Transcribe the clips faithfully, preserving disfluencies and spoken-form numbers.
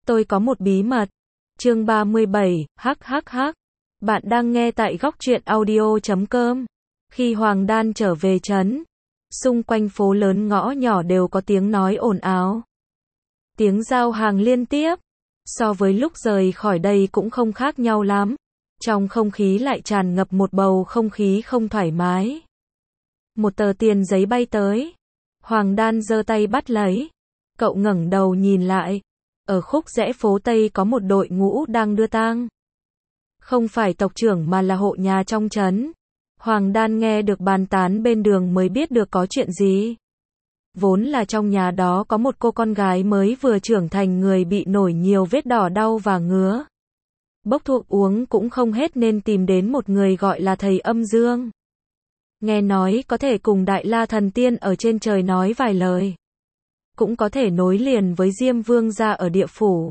Tôi có một bí mật. Chương ba mươi bảy, hắc hắc hắc. Bạn đang nghe tại góc truyện audio chấm com. Khi Hoàng Đan trở về trấn, xung quanh phố lớn ngõ nhỏ đều có tiếng nói ồn ào. Tiếng giao hàng liên tiếp. So với lúc rời khỏi đây cũng không khác nhau lắm. Trong không khí lại tràn ngập một bầu không khí không thoải mái. Một tờ tiền giấy bay tới. Hoàng Đan giơ tay bắt lấy. Cậu ngẩng đầu nhìn lại. Ở khúc rẽ phố Tây có một đội ngũ đang đưa tang. Không phải tộc trưởng mà là hộ nhà trong trấn. Hoàng Đan nghe được bàn tán bên đường mới biết được có chuyện gì. Vốn là trong nhà đó có một cô con gái mới vừa trưởng thành, người bị nổi nhiều vết đỏ đau và ngứa. Bốc thuốc uống cũng không hết nên tìm đến một người gọi là thầy Âm Dương. Nghe nói có thể cùng Đại La Thần Tiên ở trên trời nói vài lời. Cũng có thể nối liền với Diêm Vương gia ở địa phủ.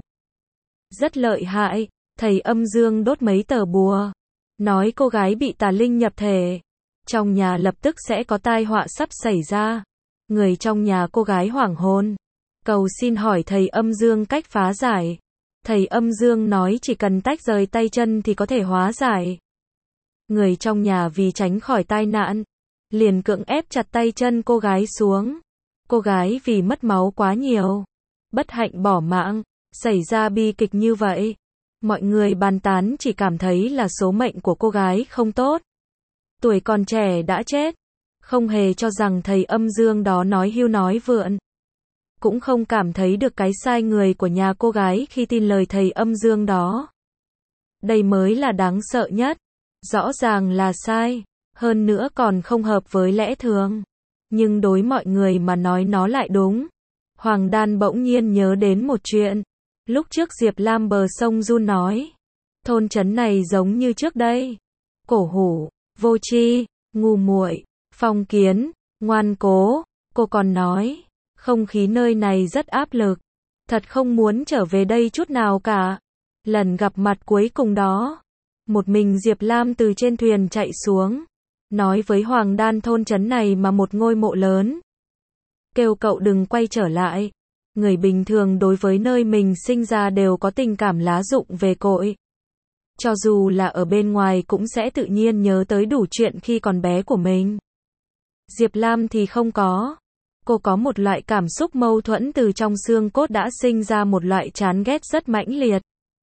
Rất lợi hại, thầy Âm Dương đốt mấy tờ bùa. Nói cô gái bị tà linh nhập thể. Trong nhà lập tức sẽ có tai họa sắp xảy ra. Người trong nhà cô gái hoảng hồn. Cầu xin hỏi thầy Âm Dương cách phá giải. Thầy Âm Dương nói chỉ cần tách rời tay chân thì có thể hóa giải. Người trong nhà vì tránh khỏi tai nạn, liền cưỡng ép chặt tay chân cô gái xuống. Cô gái vì mất máu quá nhiều, bất hạnh bỏ mạng, xảy ra bi kịch như vậy. Mọi người bàn tán chỉ cảm thấy là số mệnh của cô gái không tốt. Tuổi còn trẻ đã chết. Không hề cho rằng thầy Âm Dương đó nói hưu nói vượn. Cũng không cảm thấy được cái sai người của nhà cô gái khi tin lời thầy Âm Dương đó. Đây mới là đáng sợ nhất. Rõ ràng là sai, hơn nữa còn không hợp với lẽ thường. Nhưng đối mọi người mà nói nó lại đúng. Hoàng Đan bỗng nhiên nhớ đến một chuyện. Lúc trước Diệp Lam bờ sông Jun nói. Thôn trấn này giống như trước đây. Cổ hủ, vô tri, ngu muội, phong kiến, ngoan cố. Cô còn nói, không khí nơi này rất áp lực. Thật không muốn trở về đây chút nào cả. Lần gặp mặt cuối cùng đó, một mình Diệp Lam từ trên thuyền chạy xuống. Nói với Hoàng Đan thôn trấn này mà một ngôi mộ lớn. Kêu cậu đừng quay trở lại. Người bình thường đối với nơi mình sinh ra đều có tình cảm lá rụng về cội. Cho dù là ở bên ngoài cũng sẽ tự nhiên nhớ tới đủ chuyện khi còn bé của mình. Diệp Lam thì không có. Cô có một loại cảm xúc mâu thuẫn từ trong xương cốt, đã sinh ra một loại chán ghét rất mãnh liệt.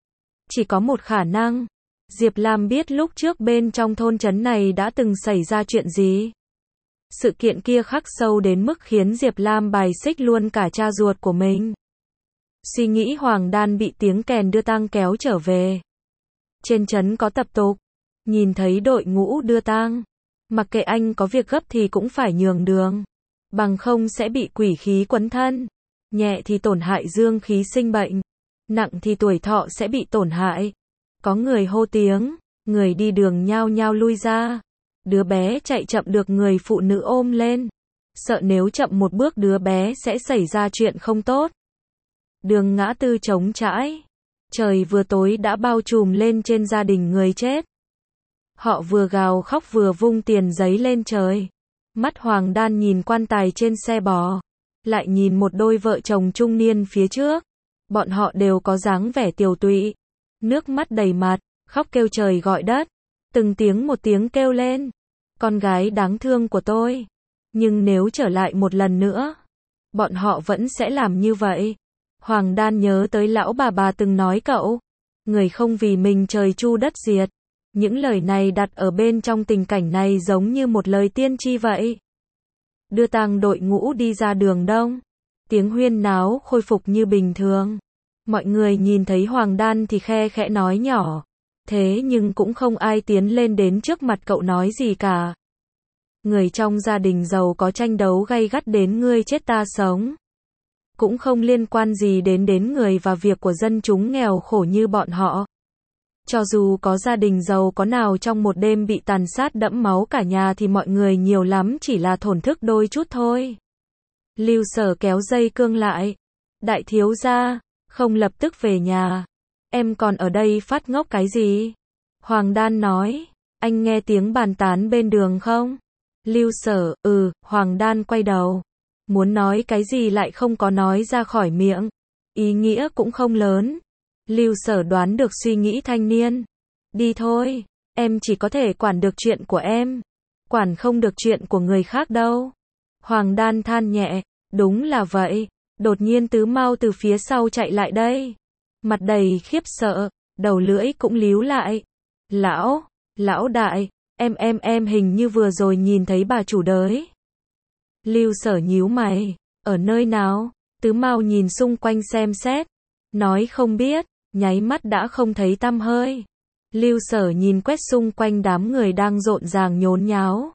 Chỉ có một khả năng. Diệp Lam biết lúc trước bên trong thôn trấn này đã từng xảy ra chuyện gì. Sự kiện kia khắc sâu đến mức khiến Diệp Lam bài xích luôn cả cha ruột của mình. Suy nghĩ Hoàng Đan bị tiếng kèn đưa tang kéo trở về. Trên trấn có tập tục. Nhìn thấy đội ngũ đưa tang, mặc kệ anh có việc gấp thì cũng phải nhường đường. Bằng không sẽ bị quỷ khí quấn thân. Nhẹ thì tổn hại dương khí sinh bệnh. Nặng thì tuổi thọ sẽ bị tổn hại. Có người hô tiếng, người đi đường nhao nhao lui ra. Đứa bé chạy chậm được người phụ nữ ôm lên. Sợ nếu chậm một bước đứa bé sẽ xảy ra chuyện không tốt. Đường ngã tư trống trải. Trời vừa tối đã bao trùm lên trên gia đình người chết. Họ vừa gào khóc vừa vung tiền giấy lên trời. Mắt Hoàng Đan nhìn quan tài trên xe bò. Lại nhìn một đôi vợ chồng trung niên phía trước. Bọn họ đều có dáng vẻ tiều tụy. Nước mắt đầy mặt, khóc kêu trời gọi đất. Từng tiếng một tiếng kêu lên. Con gái đáng thương của tôi. Nhưng nếu trở lại một lần nữa, bọn họ vẫn sẽ làm như vậy. Hoàng Đan nhớ tới lão bà bà từng nói cậu. Người không vì mình trời chu đất diệt. Những lời này đặt ở bên trong tình cảnh này giống như một lời tiên tri vậy. Đưa tang đội ngũ đi ra đường đông. Tiếng huyên náo khôi phục như bình thường. Mọi người nhìn thấy Hoàng Đan thì khe khẽ nói nhỏ. Thế nhưng cũng không ai tiến lên đến trước mặt cậu nói gì cả. Người trong gia đình giàu có tranh đấu gay gắt đến ngươi chết ta sống. Cũng không liên quan gì đến đến người và việc của dân chúng nghèo khổ như bọn họ. Cho dù có gia đình giàu có nào trong một đêm bị tàn sát đẫm máu cả nhà thì mọi người nhiều lắm chỉ là thổn thức đôi chút thôi. Lưu Sở kéo dây cương lại. Đại thiếu gia, không lập tức về nhà. Em còn ở đây phát ngốc cái gì? Hoàng Đan nói. Anh nghe tiếng bàn tán bên đường không? Lưu Sở, ừ. Hoàng Đan quay đầu. Muốn nói cái gì lại không có nói ra khỏi miệng. ý nghĩa cũng không lớn. Lưu Sở đoán được suy nghĩ thanh niên. Đi thôi, em chỉ có thể quản được chuyện của em, quản không được chuyện của người khác đâu. Hoàng Đan than nhẹ, đúng là vậy. Đột nhiên Tứ Mao từ phía sau chạy lại đây. Mặt đầy khiếp sợ, đầu lưỡi cũng líu lại. Lão, lão đại, em em em hình như vừa rồi nhìn thấy bà chủ đới. Lưu Sở nhíu mày, ở nơi nào? Tứ Mao nhìn xung quanh xem xét, nói không biết, nháy mắt đã không thấy tăm hơi. Lưu Sở nhìn quét xung quanh đám người đang rộn ràng nhốn nháo.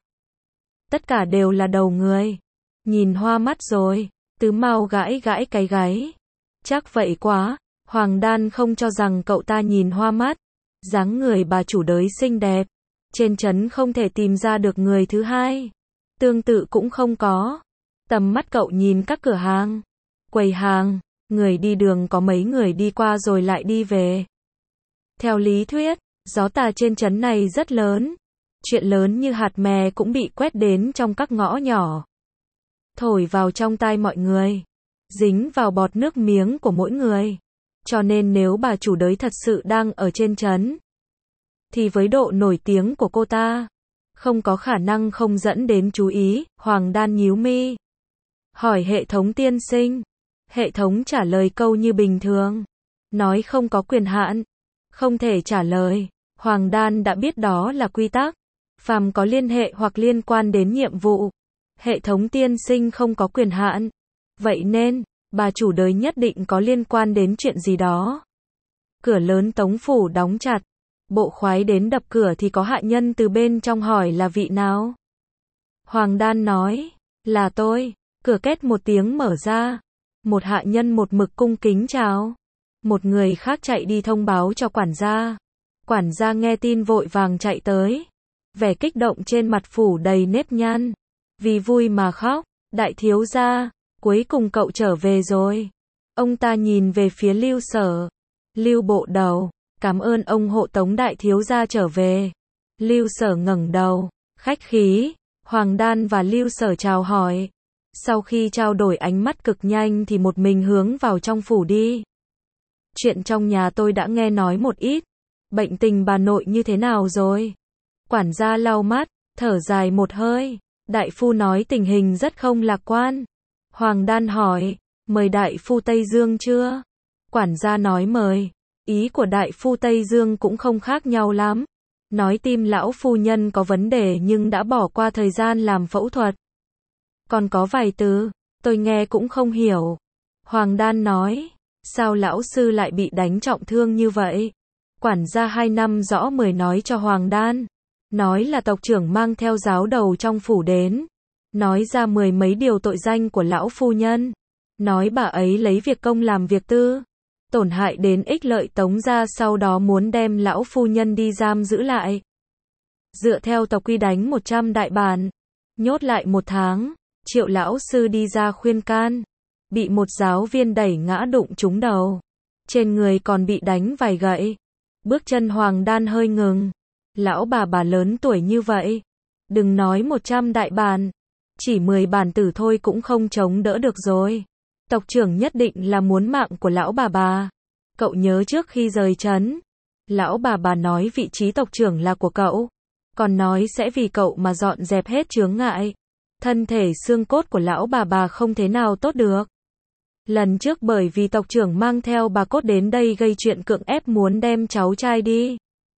Tất cả đều là đầu người. Nhìn hoa mắt rồi, Tứ Mao gãi gãi cái gáy. Chắc vậy quá, Hoàng Đan không cho rằng cậu ta nhìn hoa mắt. Dáng người bà chủ đới xinh đẹp. Trên trấn không thể tìm ra được người thứ hai. Tương tự cũng không có. Tầm mắt cậu nhìn các cửa hàng, quầy hàng, người đi đường có mấy người đi qua rồi lại đi về. Theo lý thuyết, gió tà trên trấn này rất lớn. Chuyện lớn như hạt mè cũng bị quét đến trong các ngõ nhỏ. Thổi vào trong tai mọi người. Dính vào bọt nước miếng của mỗi người. Cho nên nếu bà chủ đới thật sự đang ở trên trấn, thì với độ nổi tiếng của cô ta, không có khả năng không dẫn đến chú ý. Hoàng Đan nhíu mi. Hỏi hệ thống tiên sinh. Hệ thống trả lời câu như bình thường. Nói không có quyền hạn. Không thể trả lời. Hoàng Đan đã biết đó là quy tắc. Phàm có liên hệ hoặc liên quan đến nhiệm vụ, hệ thống tiên sinh không có quyền hạn. Vậy nên, bà chủ đới nhất định có liên quan đến chuyện gì đó. Cửa lớn Tống phủ đóng chặt. Bộ khoái đến đập cửa thì có hạ nhân từ bên trong hỏi là vị nào. Hoàng Đan nói, là tôi. Cửa két một tiếng mở ra. Một hạ nhân một mực cung kính chào. Một người khác chạy đi thông báo cho quản gia. Quản gia nghe tin vội vàng chạy tới. Vẻ kích động trên mặt phủ đầy nếp nhăn. Vì vui mà khóc. Đại thiếu gia, cuối cùng cậu trở về rồi. Ông ta nhìn về phía Lưu Sở. Lưu bộ đầu, cảm ơn ông hộ tống đại thiếu gia trở về. Lưu Sở ngẩng đầu, khách khí. Hoàng Đan và Lưu Sở chào hỏi. Sau khi trao đổi ánh mắt cực nhanh thì một mình hướng vào trong phủ đi. Chuyện trong nhà tôi đã nghe nói một ít. Bệnh tình bà nội như thế nào rồi? Quản gia lau mắt, thở dài một hơi. Đại phu nói tình hình rất không lạc quan. Hoàng Đan hỏi, mời đại phu Tây Dương chưa? Quản gia nói mời. Ý của đại phu Tây Dương cũng không khác nhau lắm. Nói tim lão phu nhân có vấn đề nhưng đã bỏ qua thời gian làm phẫu thuật. Còn có vài từ, tôi nghe cũng không hiểu. Hoàng Đan nói, sao lão sư lại bị đánh trọng thương như vậy? Quản gia hai năm rõ mười nói cho Hoàng Đan. Nói là tộc trưởng mang theo giáo đầu trong phủ đến. Nói ra mười mấy điều tội danh của lão phu nhân. Nói bà ấy lấy việc công làm việc tư. Tổn hại đến ích lợi Tống gia, sau đó muốn đem lão phu nhân đi giam giữ lại. Dựa theo tộc quy đánh một trăm đại bản. Nhốt lại một tháng. Triệu lão sư đi ra khuyên can. Bị một giáo viên đẩy ngã đụng trúng đầu. Trên người còn bị đánh vài gậy. Bước chân Hoàng Đan hơi ngừng. Lão bà bà lớn tuổi như vậy. Đừng nói một trăm đại bản. Chỉ mười bản tử thôi cũng không chống đỡ được rồi. Tộc trưởng nhất định là muốn mạng của lão bà bà. Cậu nhớ trước khi rời trấn, lão bà bà nói vị trí tộc trưởng là của cậu. Còn nói sẽ vì cậu mà dọn dẹp hết chướng ngại. Thân thể xương cốt của lão bà bà không thế nào tốt được. Lần trước bởi vì tộc trưởng mang theo bà cốt đến đây gây chuyện cưỡng ép muốn đem cháu trai đi.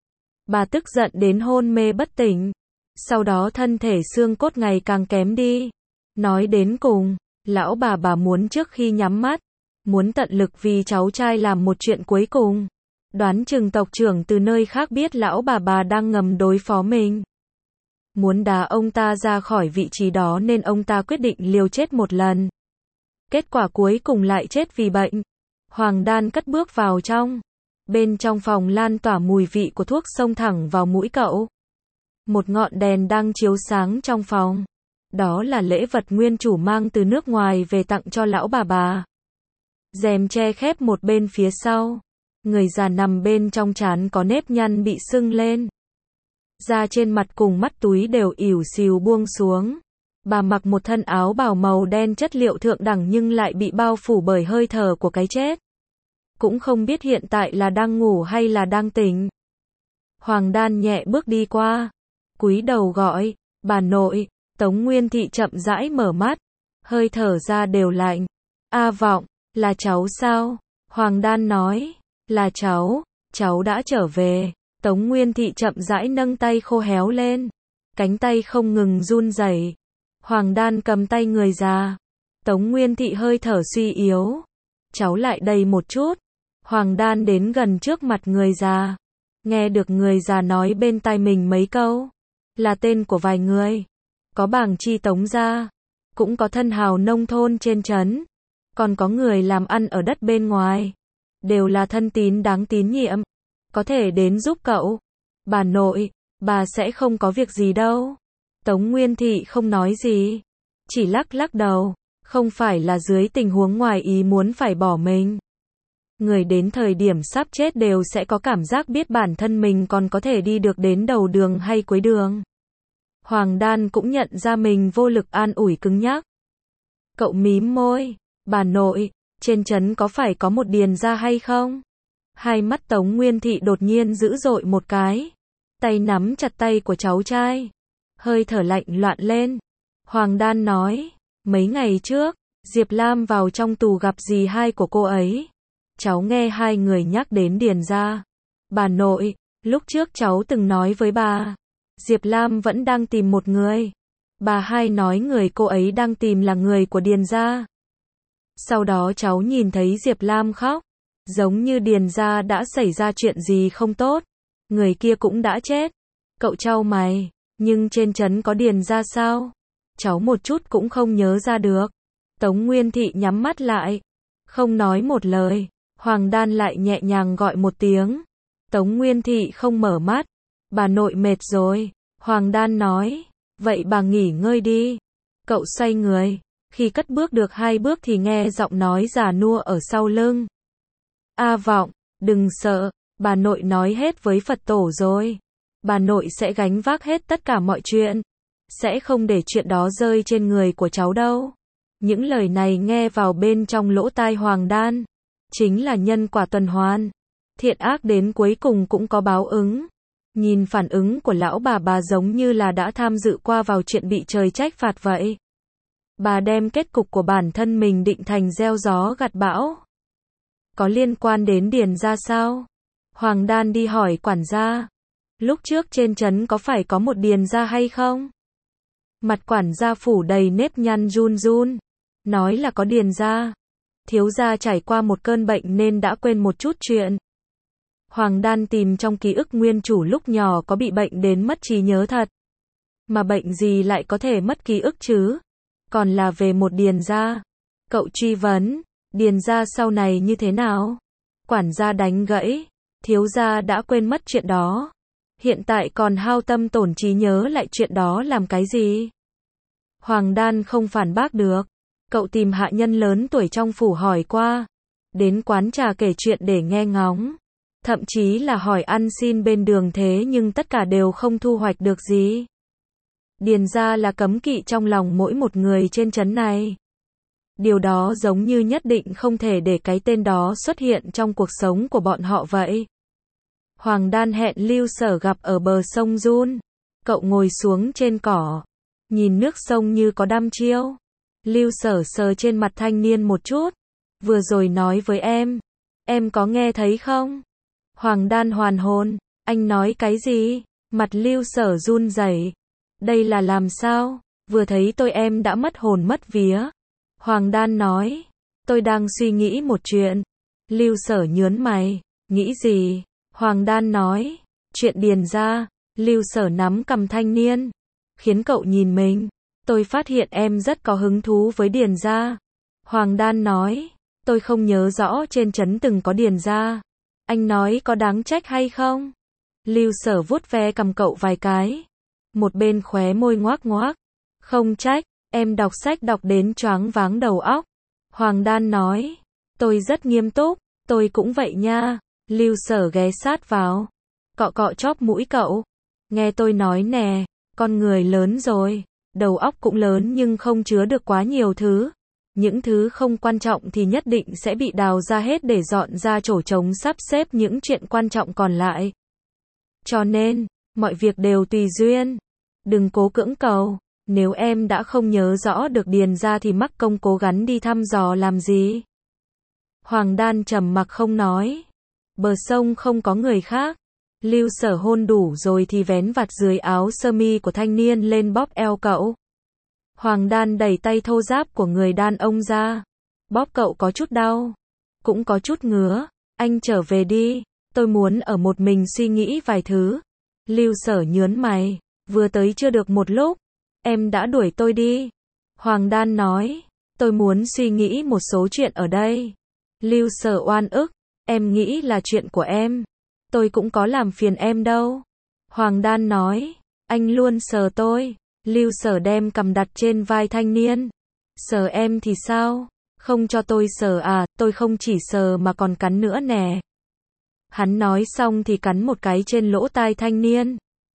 Bà tức giận đến hôn mê bất tỉnh. Sau đó thân thể xương cốt ngày càng kém đi. Nói đến cùng, lão bà bà muốn trước khi nhắm mắt, muốn tận lực vì cháu trai làm một chuyện cuối cùng. Đoán chừng tộc trưởng từ nơi khác biết lão bà bà đang ngầm đối phó mình. Muốn đá ông ta ra khỏi vị trí đó nên ông ta quyết định liều chết một lần. Kết quả cuối cùng lại chết vì bệnh. Hoàng Đan cất bước vào trong. Bên trong phòng lan tỏa mùi vị của thuốc xông thẳng vào mũi cậu. Một ngọn đèn đang chiếu sáng trong phòng. Đó là lễ vật nguyên chủ mang từ nước ngoài về tặng cho lão bà bà. Rèm che khép một bên phía sau. Người già nằm bên trong trán có nếp nhăn bị sưng lên. Da trên mặt cùng mắt túi đều ỉu xìu buông xuống. Bà mặc một thân áo bào màu đen chất liệu thượng đẳng nhưng lại bị bao phủ bởi hơi thở của cái chết. cũng không biết hiện tại là đang ngủ hay là đang tỉnh. Hoàng Đan nhẹ bước đi qua, cúi đầu gọi, bà nội. Tống Nguyên Thị chậm rãi mở mắt, hơi thở ra đều lạnh. A Vọng, là cháu sao? Hoàng Đan nói, là cháu, cháu đã trở về. Tống Nguyên Thị chậm rãi nâng tay khô héo lên, cánh tay không ngừng run rẩy. Hoàng Đan cầm tay người già. Tống Nguyên Thị hơi thở suy yếu. Cháu lại đây một chút. Hoàng Đan đến gần trước mặt người già, nghe được người già nói bên tai mình mấy câu, là tên của vài người. Có bảng chi Tống gia, cũng có thân hào nông thôn trên trấn, còn có người làm ăn ở đất bên ngoài, đều là thân tín đáng tín nhiệm, có thể đến giúp cậu. Bà nội, bà sẽ không có việc gì đâu. Tống Nguyên Thị không nói gì, chỉ lắc lắc đầu, không phải là dưới tình huống ngoài ý muốn phải bỏ mình. Người đến thời điểm sắp chết đều sẽ có cảm giác biết bản thân mình còn có thể đi được đến đầu đường hay cuối đường. Hoàng Đan cũng nhận ra mình vô lực an ủi cứng nhắc. Cậu mím môi, bà nội, trên trấn có phải có một điền gia hay không? Hai mắt Tống Nguyên Thị đột nhiên dữ dội một cái, tay nắm chặt tay của cháu trai, hơi thở lạnh loạn lên. Hoàng Đan nói, mấy ngày trước, Diệp Lam vào trong tù gặp dì hai của cô ấy. Cháu nghe hai người nhắc đến điền gia. Bà nội, lúc trước cháu từng nói với bà, Diệp Lam vẫn đang tìm một người. Bà hai nói người cô ấy đang tìm là người của điền gia. Sau đó cháu nhìn thấy Diệp Lam khóc, giống như điền gia đã xảy ra chuyện gì không tốt, người kia cũng đã chết. Cậu chau mày, nhưng trên trấn có điền gia sao? Cháu một chút cũng không nhớ ra được. Tống Nguyên Thị nhắm mắt lại, không nói một lời. Hoàng Đan lại nhẹ nhàng gọi một tiếng. Tống Nguyên Thị không mở mắt. Bà nội mệt rồi. Hoàng Đan nói, vậy bà nghỉ ngơi đi. Cậu xoay người, khi cất bước được hai bước thì nghe giọng nói già nua ở sau lưng. A Vọng, đừng sợ, bà nội nói hết với Phật tổ rồi. Bà nội sẽ gánh vác hết tất cả mọi chuyện, sẽ không để chuyện đó rơi trên người của cháu đâu. Những lời này nghe vào bên trong lỗ tai Hoàng Đan, chính là nhân quả tuần hoàn. Thiện ác đến cuối cùng cũng có báo ứng. Nhìn phản ứng của lão bà bà giống như là đã tham dự qua vào chuyện bị trời trách phạt vậy. Bà đem kết cục của bản thân mình định thành gieo gió gặt bão. Có liên quan đến điền gia sao? Hoàng Đan đi hỏi quản gia. Lúc trước trên trấn có phải có một điền gia hay không? Mặt quản gia phủ đầy nếp nhăn run run, nói là có điền gia. Thiếu gia trải qua một cơn bệnh nên đã quên một chút chuyện. Hoàng Đan tìm trong ký ức nguyên chủ lúc nhỏ có bị bệnh đến mất trí nhớ thật. Mà bệnh gì lại có thể mất ký ức chứ? Còn là về một điền gia. Cậu truy vấn, điền gia sau này như thế nào? Quản gia đánh gãy, thiếu gia đã quên mất chuyện đó. Hiện tại còn hao tâm tổn trí nhớ lại chuyện đó làm cái gì? Hoàng Đan không phản bác được. Cậu tìm hạ nhân lớn tuổi trong phủ hỏi qua, đến quán trà kể chuyện để nghe ngóng, thậm chí là hỏi ăn xin bên đường thế nhưng tất cả đều không thu hoạch được gì. Điền gia là cấm kỵ trong lòng mỗi một người trên trấn này. Điều đó giống như nhất định không thể để cái tên đó xuất hiện trong cuộc sống của bọn họ vậy. Hoàng Đan hẹn Lưu Sở gặp ở bờ sông Jun. Cậu ngồi xuống trên cỏ, nhìn nước sông như có đăm chiêu. Lưu Sở sờ trên mặt thanh niên một chút. Vừa rồi nói với em, em có nghe thấy không? Hoàng Đan hoàn hồn, anh nói cái gì? Mặt Lưu Sở run rẩy. Đây là làm sao? Vừa thấy tôi em đã mất hồn mất vía. Hoàng Đan nói, tôi đang suy nghĩ một chuyện. Lưu Sở nhớn mày, nghĩ gì? Hoàng Đan nói, chuyện điền gia. Lưu Sở nắm cầm thanh niên, khiến cậu nhìn mình. Tôi phát hiện em rất có hứng thú với điền gia. Hoàng Đan nói, tôi không nhớ rõ trên trấn từng có điền gia. Anh nói có đáng trách hay không? Lưu Sở vuốt ve cầm cậu vài cái. Một bên khóe môi ngoác ngoác. Không trách, em đọc sách đọc đến choáng váng đầu óc. Hoàng Đan nói, tôi rất nghiêm túc, tôi cũng vậy nha. Lưu Sở ghé sát vào, cọ cọ chóp mũi cậu. Nghe tôi nói nè, con người lớn rồi, đầu óc cũng lớn nhưng không chứa được quá nhiều thứ. những thứ không quan trọng thì nhất định sẽ bị đào ra hết để dọn ra chỗ trống sắp xếp những chuyện quan trọng còn lại. Cho nên, mọi việc đều tùy duyên. Đừng cố cưỡng cầu, nếu em đã không nhớ rõ được điền ra thì mắc công cố gắng đi thăm dò làm gì. Hoàng Đan trầm mặc không nói. Bờ sông không có người khác. Lưu Sở hôn đủ rồi thì vén vạt dưới áo sơ mi của thanh niên lên bóp eo cậu. Hoàng Đan đẩy tay thô ráp của người đàn ông ra. Bóp cậu có chút đau, cũng có chút ngứa. Anh trở về đi, tôi muốn ở một mình suy nghĩ vài thứ. Lưu Sở nhớn mày, vừa tới chưa được một lúc, em đã đuổi tôi đi. Hoàng Đan nói, tôi muốn suy nghĩ một số chuyện ở đây. Lưu Sở oan ức, em nghĩ là chuyện của em. Tôi cũng có làm phiền em đâu. Hoàng Đan nói, anh luôn sờ tôi. Lưu Sở đem cằm đặt trên vai thanh niên. Sờ em thì sao? Không cho tôi sờ à, tôi không chỉ sờ mà còn cắn nữa nè. Hắn nói xong thì cắn một cái trên lỗ tai thanh niên.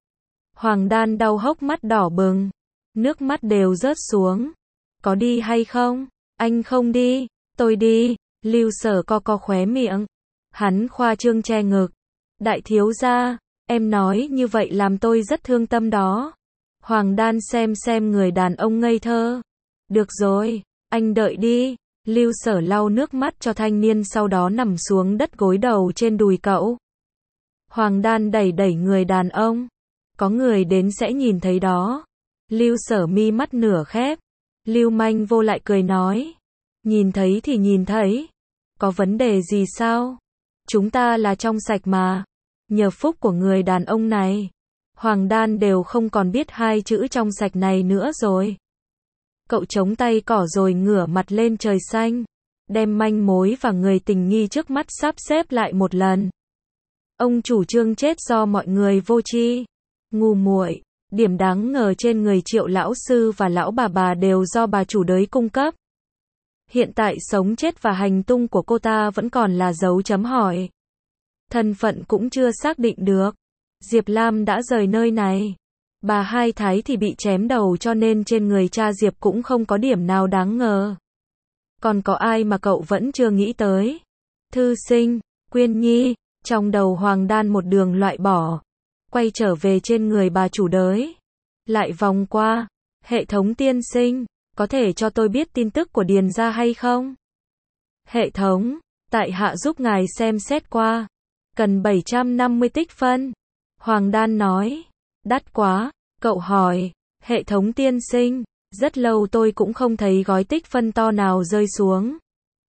Hoàng Đan đau hốc mắt đỏ bừng. Nước mắt đều rớt xuống. Có đi hay không? Anh không đi, tôi đi. Lưu Sở co co khóe miệng. Hắn khoa trương che ngực. Đại thiếu gia, em nói như vậy làm tôi rất thương tâm đó. Hoàng Đan xem xem người đàn ông ngây thơ. Được rồi, anh đợi đi. Lưu Sở lau nước mắt cho thanh niên sau đó nằm xuống đất gối đầu trên đùi cậu. Hoàng Đan đẩy đẩy người đàn ông. Có người đến sẽ nhìn thấy đó. Lưu Sở mi mắt nửa khép. Lưu Manh Vô lại cười nói. Nhìn thấy thì nhìn thấy. Có vấn đề gì sao? Chúng ta là trong sạch mà. Nhờ phúc của người đàn ông này, Hoàng Đan đều không còn biết hai chữ trong sạch này nữa rồi. Cậu chống tay cỏ rồi ngửa mặt lên trời xanh, đem manh mối và người tình nghi trước mắt sắp xếp lại một lần. Ông chủ trương chết do mọi người vô tri, ngu muội, điểm đáng ngờ trên người Triệu lão sư và lão bà bà đều do bà chủ đới cung cấp. Hiện tại sống chết và hành tung của cô ta vẫn còn là dấu chấm hỏi. Thân phận cũng chưa xác định được. Diệp Lam đã rời nơi này. Bà Hai Thái thì bị chém đầu cho nên trên người cha Diệp cũng không có điểm nào đáng ngờ. Còn có ai mà cậu vẫn chưa nghĩ tới? Thư Sinh, Quyên Nhi, trong đầu Hoàng Đan một đường loại bỏ. Quay trở về trên người bà chủ đới. Lại vòng qua. Hệ thống tiên sinh, có thể cho tôi biết tin tức của Điền gia hay không? Hệ thống, tại hạ giúp ngài xem xét qua. Cần bảy trăm năm mươi tích phân. Hoàng Đan nói. Đắt quá. Cậu hỏi. Hệ thống tiên sinh, rất lâu tôi cũng không thấy gói tích phân to nào rơi xuống.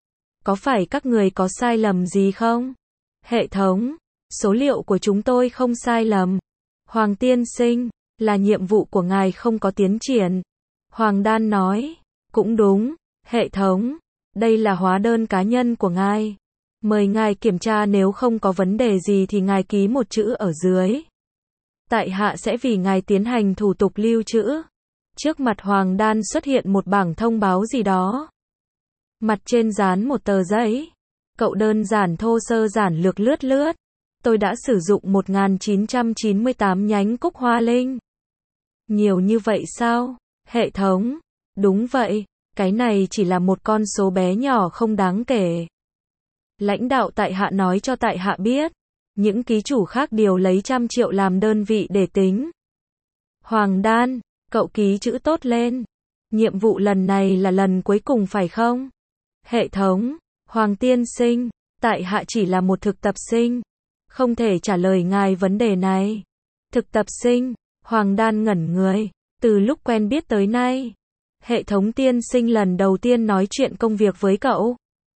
Có phải các người có sai lầm gì không? Hệ thống, số liệu của chúng tôi không sai lầm. Hoàng tiên sinh, là nhiệm vụ của ngài không có tiến triển. Hoàng Đan nói. Cũng đúng. Hệ thống, đây là hóa đơn cá nhân của ngài. Mời ngài kiểm tra, nếu không có vấn đề gì thì ngài ký một chữ ở dưới. Tại hạ sẽ vì ngài tiến hành thủ tục lưu trữ. Trước mặt Hoàng Đan xuất hiện một bảng thông báo gì đó. Mặt trên dán một tờ giấy. Cậu đơn giản thô sơ giản lược lướt lướt. Tôi đã sử dụng một nghìn chín trăm chín mươi tám nhánh cúc hoa linh. Nhiều như vậy sao? Hệ thống. Đúng vậy, cái này chỉ là một con số bé nhỏ không đáng kể. Lãnh đạo tại hạ nói cho tại hạ biết. Những ký chủ khác đều lấy trăm triệu làm đơn vị để tính. Hoàng Đan, cậu ký chữ tốt lên. Nhiệm vụ lần này là lần cuối cùng phải không? Hệ thống, Hoàng tiên sinh, tại hạ chỉ là một thực tập sinh. Không thể trả lời ngài vấn đề này. Thực tập sinh, Hoàng Đan ngẩn người. Từ lúc quen biết tới nay, hệ thống tiên sinh lần đầu tiên nói chuyện công việc với cậu.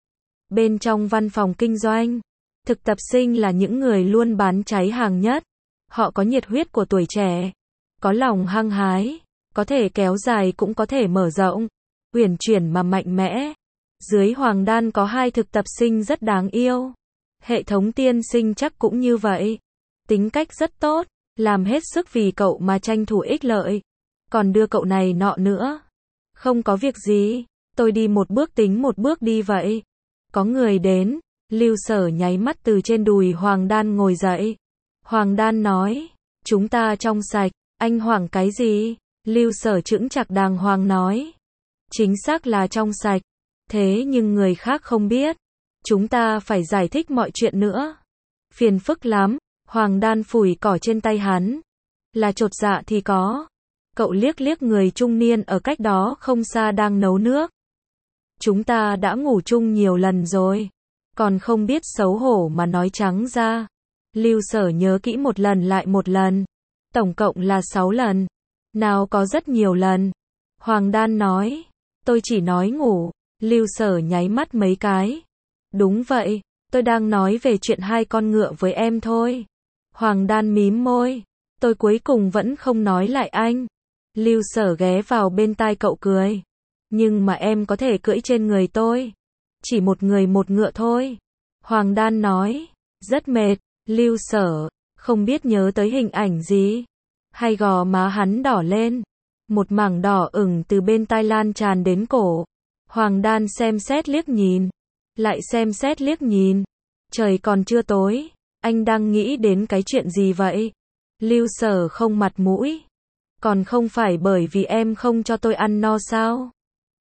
Bên trong văn phòng kinh doanh, thực tập sinh là những người luôn bán cháy hàng nhất. Họ có nhiệt huyết của tuổi trẻ, có lòng hăng hái, có thể kéo dài cũng có thể mở rộng, uyển chuyển mà mạnh mẽ. Dưới Hoàng Đan có hai thực tập sinh rất đáng yêu. Hệ thống tiên sinh chắc cũng như vậy. Tính cách rất tốt, làm hết sức vì cậu mà tranh thủ ích lợi. Còn đưa cậu này nọ nữa. Không có việc gì, tôi đi một bước tính một bước đi vậy. Có người đến, Lưu Sở nháy mắt từ trên đùi Hoàng Đan ngồi dậy. Hoàng Đan nói, chúng ta trong sạch, anh hoảng cái gì? Lưu Sở chững chạc đàng hoàng nói, chính xác là trong sạch. Thế nhưng người khác không biết. Chúng ta phải giải thích mọi chuyện nữa. Phiền phức lắm. Hoàng Đan phủi cỏ trên tay hắn. Là chột dạ thì có. Cậu liếc liếc người trung niên ở cách đó không xa đang nấu nước. Chúng ta đã ngủ chung nhiều lần rồi. Còn không biết xấu hổ mà nói trắng ra. Lưu Sở nhớ kỹ một lần lại một lần. Tổng cộng là sáu lần. Nào có rất nhiều lần. Hoàng Đan nói. Tôi chỉ nói ngủ. Lưu Sở nháy mắt mấy cái. Đúng vậy. Tôi đang nói về chuyện hai con ngựa với em thôi. Hoàng Đan mím môi. Tôi cuối cùng vẫn không nói lại anh. Lưu Sở ghé vào bên tai cậu cười. Nhưng mà em có thể cưỡi trên người tôi. Chỉ một người một ngựa thôi. Hoàng Đan nói. Rất mệt. Lưu Sở không biết nhớ tới hình ảnh gì. Hay gò má hắn đỏ lên. Một mảng đỏ ửng từ bên tai lan tràn đến cổ. Hoàng Đan xem xét liếc nhìn. Lại xem xét liếc nhìn. Trời còn chưa tối. Anh đang nghĩ đến cái chuyện gì vậy? Lưu Sở không mặt mũi. Còn không phải bởi vì em không cho tôi ăn no sao?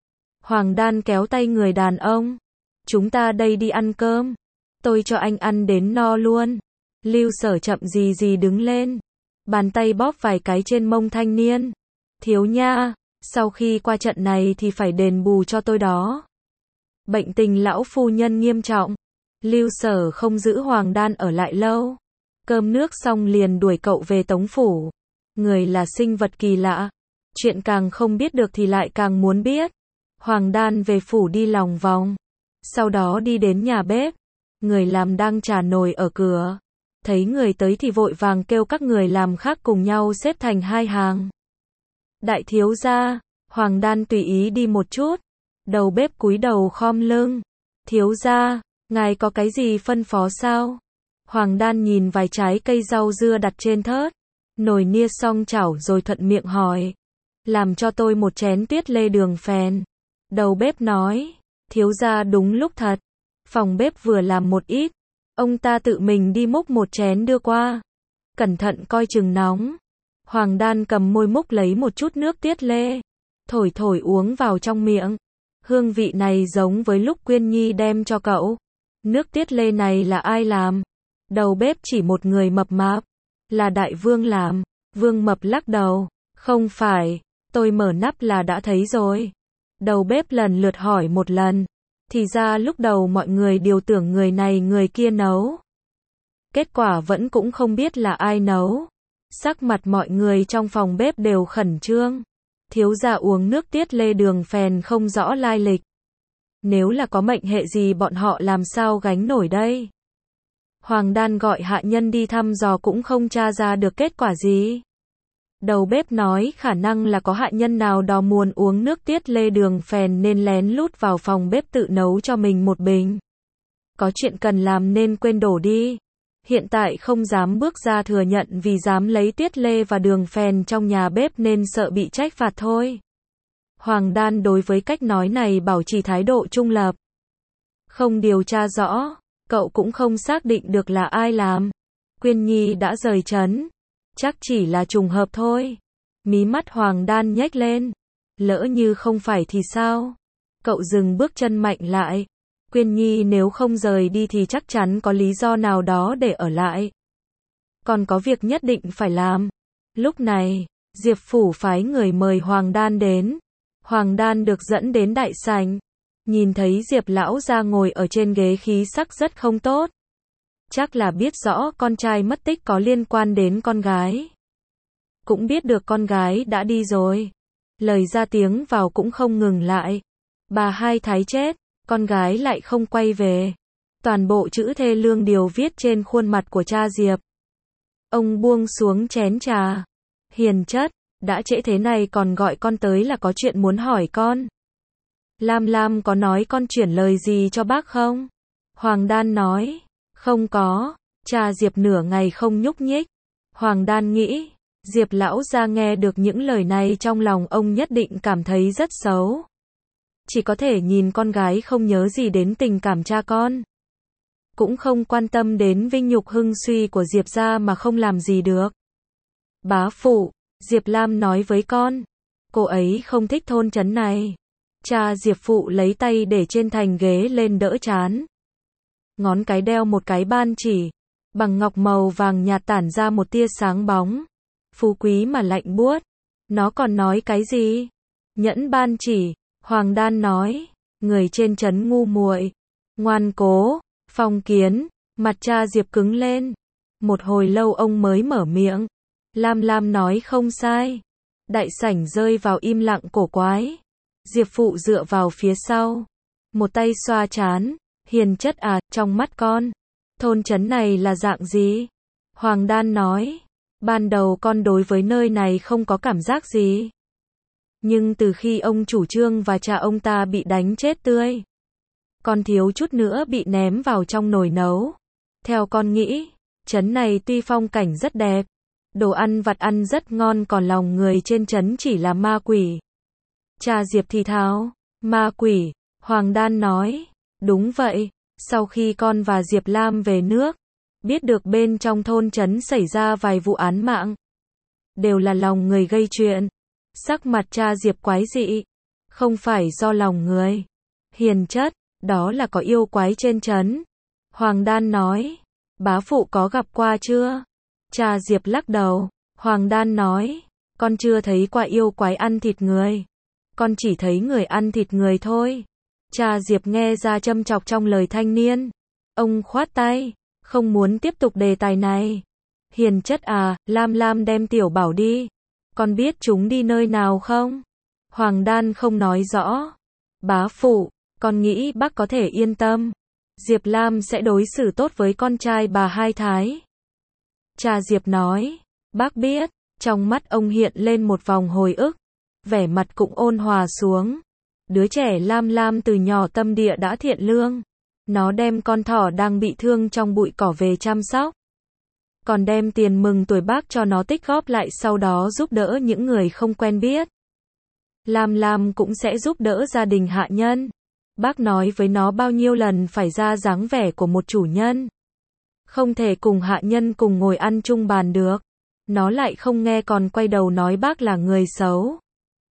Hoàng Đan kéo tay người đàn ông. Chúng ta đây đi ăn cơm. Tôi cho anh ăn đến no luôn. Lưu Sở chậm gì gì đứng lên. Bàn tay bóp vài cái trên mông thanh niên. Thiếu nha, sau khi qua trận này thì phải đền bù cho tôi đó. Bệnh tình lão phu nhân nghiêm trọng. Lưu Sở không giữ Hoàng Đan ở lại lâu. Cơm nước xong liền đuổi cậu về Tống phủ. Người là sinh vật kỳ lạ. Chuyện càng không biết được thì lại càng muốn biết. Hoàng Đan về phủ đi lòng vòng. Sau đó đi đến nhà bếp. Người làm đang trà nồi ở cửa. Thấy người tới thì vội vàng kêu các người làm khác cùng nhau xếp thành hai hàng. Đại thiếu gia. Hoàng Đan tùy ý đi một chút. Đầu bếp cúi đầu khom lưng. Thiếu gia, ngài có cái gì phân phó sao? Hoàng Đan nhìn vài trái cây rau dưa đặt trên thớt. Nồi nia xong chảo rồi thuận miệng hỏi. Làm cho tôi một chén tuyết lê đường phèn. Đầu bếp nói. Thiếu gia đúng lúc thật. Phòng bếp vừa làm một ít. Ông ta tự mình đi múc một chén đưa qua. Cẩn thận coi chừng nóng. Hoàng Đan cầm môi múc lấy một chút nước tiết lê. Thổi thổi uống vào trong miệng. Hương vị này giống với lúc Quyên Nhi đem cho cậu. Nước tiết lê này là ai làm? Đầu bếp chỉ một người mập mạp. Là đại vương làm. Vương mập lắc đầu. Không phải. Tôi mở nắp là đã thấy rồi. Đầu bếp lần lượt hỏi một lần. Thì ra lúc đầu mọi người đều tưởng người này người kia nấu. Kết quả vẫn cũng không biết là ai nấu. Sắc mặt mọi người trong phòng bếp đều khẩn trương. Thiếu gia uống nước tiết lê đường phèn không rõ lai lịch. Nếu là có mệnh hệ gì bọn họ làm sao gánh nổi đây? Hoàng Đan gọi hạ nhân đi thăm dò cũng không tra ra được kết quả gì. Đầu bếp nói khả năng là có hạ nhân nào đó muốn uống nước tiết lê đường phèn nên lén lút vào phòng bếp tự nấu cho mình một bình. Có chuyện cần làm nên quên đổ đi. Hiện tại không dám bước ra thừa nhận vì dám lấy tiết lê và đường phèn trong nhà bếp nên sợ bị trách phạt thôi. Hoàng Đan đối với cách nói này bảo trì thái độ trung lập. Không điều tra rõ, cậu cũng không xác định được là ai làm. Quyên Nhi đã rời trấn. Chắc chỉ là trùng hợp thôi. Mí mắt Hoàng Đan nhếch lên. Lỡ như không phải thì sao? Cậu dừng bước chân mạnh lại. Quyên Nhi nếu không rời đi thì chắc chắn có lý do nào đó để ở lại. Còn có việc nhất định phải làm. Lúc này, Diệp phủ phái người mời Hoàng Đan đến. Hoàng Đan được dẫn đến đại sảnh. Nhìn thấy Diệp lão gia ngồi ở trên ghế khí sắc rất không tốt. Chắc là biết rõ con trai mất tích có liên quan đến con gái. Cũng biết được con gái đã đi rồi. Lời ra tiếng vào cũng không ngừng lại. Bà hai thái chết, con gái lại không quay về. Toàn bộ chữ thê lương điều viết trên khuôn mặt của cha Diệp. Ông buông xuống chén trà. Hiền chất, đã trễ thế này còn gọi con tới là có chuyện muốn hỏi con. Lam Lam có nói con chuyển lời gì cho bác không? Hoàng Đan nói. Không có. Cha Diệp nửa ngày không nhúc nhích. Hoàng Đan nghĩ. Diệp lão gia nghe được những lời này trong lòng ông nhất định cảm thấy rất xấu. Chỉ có thể nhìn con gái không nhớ gì đến tình cảm cha con. Cũng không quan tâm đến vinh nhục hưng suy của Diệp gia mà không làm gì được. Bá phụ, Diệp Lam nói với con. Cô ấy không thích thôn trấn này. Cha Diệp phụ lấy tay để trên thành ghế lên đỡ trán. Ngón cái đeo một cái ban chỉ, bằng ngọc màu vàng nhạt tản ra một tia sáng bóng. Phú quý mà lạnh buốt. Nó còn nói cái gì? Nhẫn ban chỉ, Hoàng Đan nói. Người trên trấn ngu muội, ngoan cố, phong kiến. Mặt cha Diệp cứng lên. Một hồi lâu ông mới mở miệng. Lam Lam nói không sai. Đại sảnh rơi vào im lặng cổ quái. Diệp phụ dựa vào phía sau. Một tay xoa trán. Hiền chất à, trong mắt con. Thôn trấn này là dạng gì? Hoàng Đan nói. Ban đầu con đối với nơi này không có cảm giác gì. Nhưng từ khi ông chủ Trương và cha ông ta bị đánh chết tươi, con thiếu chút nữa bị ném vào trong nồi nấu. Theo con nghĩ, trấn này tuy phong cảnh rất đẹp, đồ ăn vặt ăn rất ngon, còn lòng người trên trấn chỉ là ma quỷ. Cha Diệp thì thào, ma quỷ, Hoàng Đan nói, đúng vậy, sau khi con và Diệp Lam về nước, biết được bên trong thôn trấn xảy ra vài vụ án mạng, đều là lòng người gây chuyện. Sắc mặt cha Diệp quái dị, không phải do lòng người. Hiền chất, đó là có yêu quái trên trấn. Hoàng Đan nói, bá phụ có gặp qua chưa? Cha Diệp lắc đầu. Hoàng Đan nói, con chưa thấy qua yêu quái ăn thịt người. Con chỉ thấy người ăn thịt người thôi. Cha Diệp nghe ra châm chọc trong lời thanh niên. Ông khoát tay, không muốn tiếp tục đề tài này. Hiền chất à, Lam Lam đem Tiểu Bảo đi. Con biết chúng đi nơi nào không? Hoàng Đan không nói rõ. Bá phụ, con nghĩ bác có thể yên tâm. Diệp Lam sẽ đối xử tốt với con trai bà hai thái. Cha Diệp nói, bác biết. Trong mắt ông hiện lên một vòng hồi ức. Vẻ mặt cũng ôn hòa xuống. Đứa trẻ Lam Lam từ nhỏ tâm địa đã thiện lương. Nó đem con thỏ đang bị thương trong bụi cỏ về chăm sóc. Còn đem tiền mừng tuổi bác cho nó tích góp lại, sau đó giúp đỡ những người không quen biết. Lam Lam cũng sẽ giúp đỡ gia đình hạ nhân. Bác nói với nó bao nhiêu lần phải ra dáng vẻ của một chủ nhân. Không thể cùng hạ nhân cùng ngồi ăn chung bàn được. Nó lại không nghe, còn quay đầu nói bác là người xấu.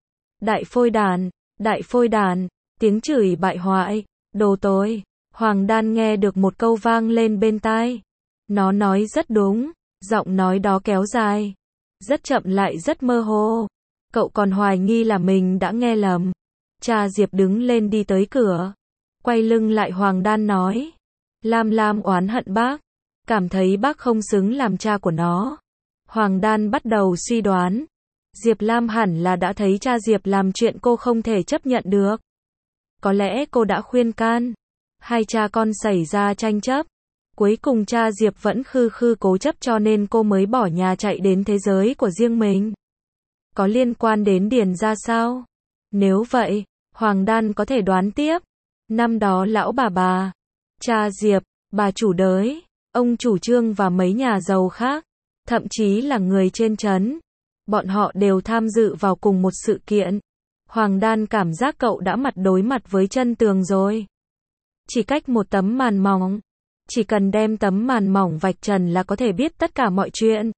Đại phôi đàn, đại phôi đàn, tiếng chửi bại hoại, đồ tối. Hoàng Đan nghe được một câu vang lên bên tai. Nó nói rất đúng, giọng nói đó kéo dài, rất chậm lại rất mơ hồ. Cậu còn hoài nghi là mình đã nghe lầm. Cha Diệp đứng lên đi tới cửa, quay lưng lại Hoàng Đan nói. Lam Lam oán hận bác, cảm thấy bác không xứng làm cha của nó. Hoàng Đan bắt đầu suy đoán, Diệp Lam hẳn là đã thấy cha Diệp làm chuyện cô không thể chấp nhận được. Có lẽ cô đã khuyên can, hai cha con xảy ra tranh chấp. Cuối cùng cha Diệp vẫn khư khư cố chấp, cho nên cô mới bỏ nhà chạy đến thế giới của riêng mình. Có liên quan đến Điền gia sao? Nếu vậy, Hoàng Đan có thể đoán tiếp. Năm đó lão bà bà, cha Diệp, bà chủ đới, ông chủ Trương và mấy nhà giàu khác, thậm chí là người trên trấn, bọn họ đều tham dự vào cùng một sự kiện. Hoàng Đan cảm giác cậu đã mặt đối mặt với chân tường rồi. Chỉ cách một tấm màn mỏng. Chỉ cần đem tấm màn mỏng vạch trần là có thể biết tất cả mọi chuyện.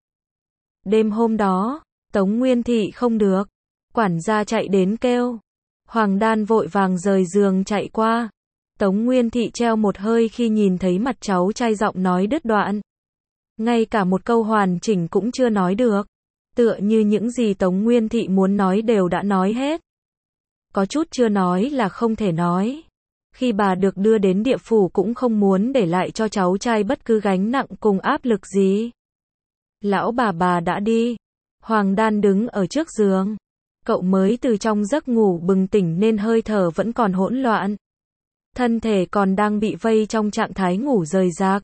Đêm hôm đó, Tống Nguyên Thị không được. Quản gia chạy đến kêu. Hoàng Đan vội vàng rời giường chạy qua. Tống Nguyên Thị treo một hơi khi nhìn thấy mặt cháu trai, giọng nói đứt đoạn. Ngay cả một câu hoàn chỉnh cũng chưa nói được. Tựa như những gì Tống Nguyên Thị muốn nói đều đã nói hết. Có chút chưa nói là không thể nói. Khi bà được đưa đến địa phủ cũng không muốn để lại cho cháu trai bất cứ gánh nặng cùng áp lực gì. Lão bà bà đã đi. Hoàng Đan đứng ở trước giường. Cậu mới từ trong giấc ngủ bừng tỉnh nên hơi thở vẫn còn hỗn loạn. Thân thể còn đang bị vây trong trạng thái ngủ rời rạc.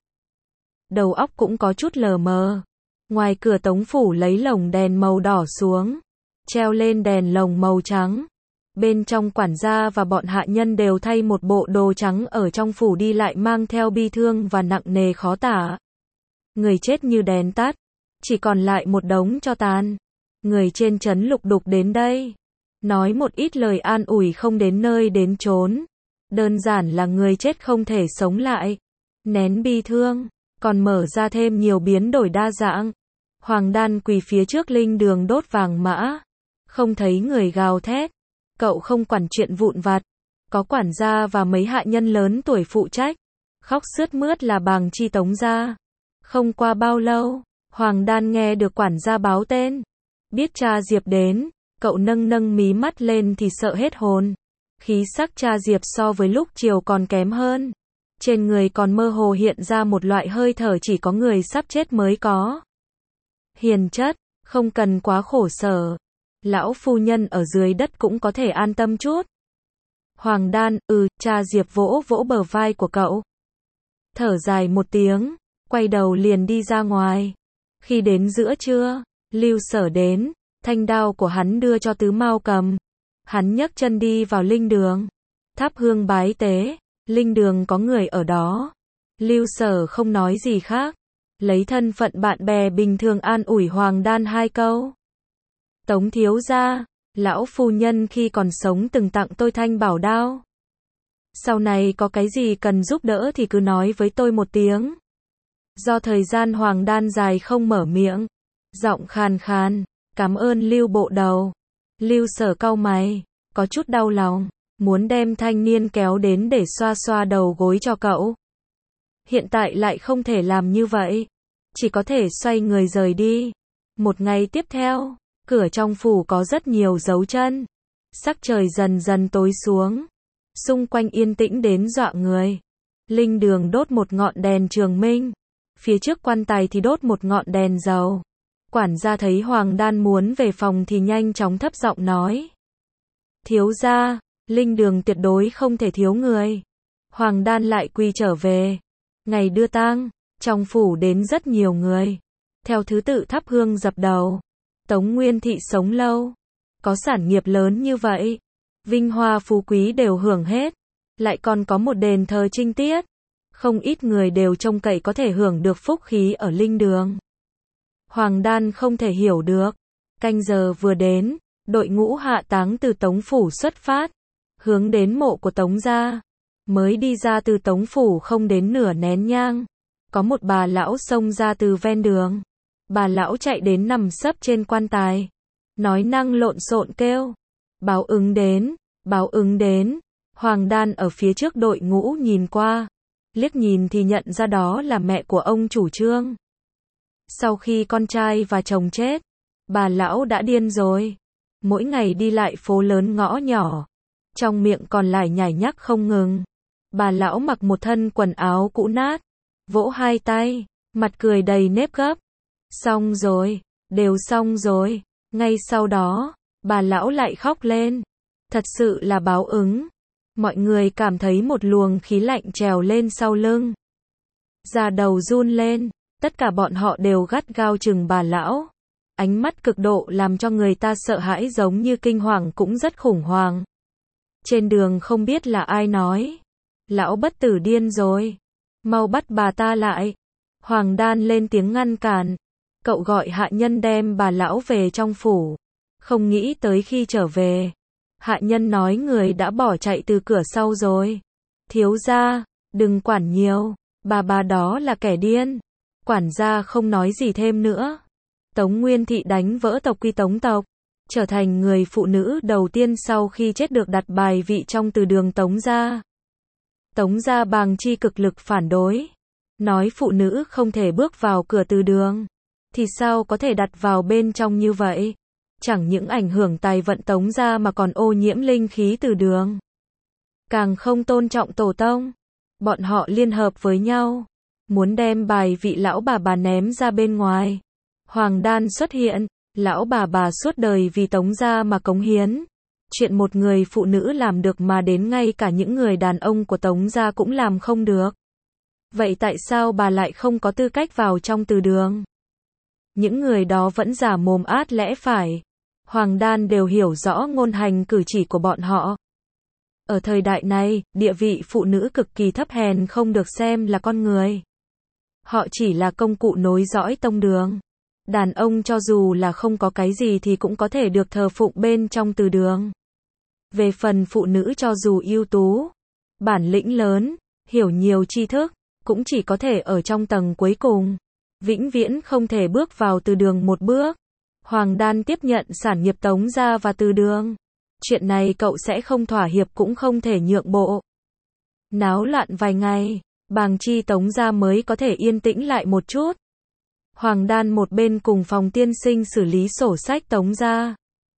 Đầu óc cũng có chút lờ mờ. Ngoài cửa Tống phủ lấy lồng đèn màu đỏ xuống, treo lên đèn lồng màu trắng. Bên trong quản gia và bọn hạ nhân đều thay một bộ đồ trắng, ở trong phủ đi lại mang theo bi thương và nặng nề khó tả. Người chết như đèn tắt, chỉ còn lại một đống tro tàn. Người trên trấn lục đục đến đây, nói một ít lời an ủi không đến nơi đến chốn. Đơn giản là người chết không thể sống lại. Nén bi thương, còn mở ra thêm nhiều biến đổi đa dạng. Hoàng Đan quỳ phía trước linh đường đốt vàng mã, không thấy người gào thét. Cậu không quản chuyện vụn vặt, có quản gia và mấy hạ nhân lớn tuổi phụ trách, khóc sướt mướt là bàng chi Tống gia. Không qua bao lâu, Hoàng Đan nghe được quản gia báo tên, biết cha Diệp đến, cậu nâng nâng mí mắt lên thì sợ hết hồn. Khí sắc cha Diệp so với lúc chiều còn kém hơn, trên người còn mơ hồ hiện ra một loại hơi thở chỉ có người sắp chết mới có. Hiền chất, không cần quá khổ sở, lão phu nhân ở dưới đất cũng có thể an tâm chút. Hoàng Đan, ừ, cha Diệp vỗ vỗ bờ vai của cậu. Thở dài một tiếng, quay đầu liền đi ra ngoài. Khi đến giữa trưa, Lưu Sở đến, thanh đao của hắn đưa cho Tứ Mao cầm. Hắn nhấc chân đi vào linh đường, thắp hương bái tế, linh đường có người ở đó. Lưu Sở không nói gì khác, lấy thân phận bạn bè bình thường an ủi Hoàng Đan hai câu. Tống thiếu gia, lão phu nhân khi còn sống từng tặng tôi thanh bảo đao. Sau này có cái gì cần giúp đỡ thì cứ nói với tôi một tiếng. Do thời gian Hoàng Đan dài không mở miệng, giọng khàn khàn, cảm ơn Lưu bộ đầu. Lưu Sở cau mày, có chút đau lòng, muốn đem thanh niên kéo đến để xoa xoa đầu gối cho cậu. Hiện tại lại không thể làm như vậy, chỉ có thể xoay người rời đi. Một ngày tiếp theo, cửa trong phủ có rất nhiều dấu chân. Sắc trời dần dần tối xuống, xung quanh yên tĩnh đến dọa người. Linh đường đốt một ngọn đèn trường minh, phía trước quan tài thì đốt một ngọn đèn dầu. Quản gia thấy Hoàng Đan muốn về phòng thì nhanh chóng thấp giọng nói. Thiếu gia, linh đường tuyệt đối không thể thiếu người. Hoàng Đan lại quy trở về. Ngày đưa tang, trong phủ đến rất nhiều người. Theo thứ tự thắp hương dập đầu. Tống Nguyên Thị sống lâu, có sản nghiệp lớn như vậy, vinh hoa phú quý đều hưởng hết, lại còn có một đền thờ trinh tiết. Không ít người đều trông cậy có thể hưởng được phúc khí ở linh đường. Hoàng Đan không thể hiểu được. Canh giờ vừa đến, đội ngũ hạ táng từ Tống phủ xuất phát, hướng đến mộ của Tống gia. Mới đi ra từ Tống phủ không đến nửa nén nhang, có một bà lão xông ra từ ven đường. Bà lão chạy đến nằm sấp trên quan tài, nói năng lộn xộn kêu, báo ứng đến, báo ứng đến. Hoàng Đan ở phía trước đội ngũ nhìn qua, liếc nhìn thì nhận ra đó là mẹ của ông chủ Trương. Sau khi con trai và chồng chết, bà lão đã điên rồi, mỗi ngày đi lại phố lớn ngõ nhỏ, trong miệng còn lải nhải nhắc không ngừng. Bà lão mặc một thân quần áo cũ nát, vỗ hai tay, mặt cười đầy nếp gấp. Xong rồi, đều xong rồi. Ngay sau đó, bà lão lại khóc lên. Thật sự là báo ứng. Mọi người cảm thấy một luồng khí lạnh trèo lên sau lưng. Da đầu run lên, tất cả bọn họ đều gắt gao chừng bà lão. Ánh mắt cực độ làm cho người ta sợ hãi giống như kinh hoàng cũng rất khủng hoảng. Trên đường không biết là ai nói. Lão bất tử điên rồi. Mau bắt bà ta lại. Hoàng Đan lên tiếng ngăn cản. Cậu gọi hạ nhân đem bà lão về trong phủ. Không nghĩ tới khi trở về, hạ nhân nói người đã bỏ chạy từ cửa sau rồi. Thiếu gia, đừng quản nhiều, bà bà đó là kẻ điên. Quản gia không nói gì thêm nữa. Tống Nguyên Thị đánh vỡ tộc quy Tống tộc, trở thành người phụ nữ đầu tiên sau khi chết được đặt bài vị trong từ đường Tống gia. Tống gia bàng chi cực lực phản đối, nói phụ nữ không thể bước vào cửa từ đường, thì sao có thể đặt vào bên trong như vậy? Chẳng những ảnh hưởng tài vận Tống gia mà còn ô nhiễm linh khí từ đường. Càng không tôn trọng tổ tông. Bọn họ liên hợp với nhau, muốn đem bài vị lão bà bà ném ra bên ngoài. Hoàng Đan xuất hiện, lão bà bà suốt đời vì Tống gia mà cống hiến. Chuyện một người phụ nữ làm được mà đến ngay cả những người đàn ông của Tống gia cũng làm không được. Vậy tại sao bà lại không có tư cách vào trong từ đường? Những người đó vẫn giả mồm át lẽ phải. Hoàng Đan đều hiểu rõ ngôn hành cử chỉ của bọn họ. Ở thời đại này, địa vị phụ nữ cực kỳ thấp hèn không được xem là con người. Họ chỉ là công cụ nối dõi tông đường. Đàn ông cho dù là không có cái gì thì cũng có thể được thờ phụng bên trong từ đường. Về phần phụ nữ cho dù ưu tú, bản lĩnh lớn, hiểu nhiều tri thức, cũng chỉ có thể ở trong tầng cuối cùng. Vĩnh viễn không thể bước vào từ đường một bước. Hoàng Đan tiếp nhận sản nghiệp Tống gia và từ đường. Chuyện này cậu sẽ không thỏa hiệp cũng không thể nhượng bộ. Náo loạn vài ngày, Bàng Chi Tống gia mới có thể yên tĩnh lại một chút. Hoàng Đan một bên cùng phòng tiên sinh xử lý sổ sách Tống gia,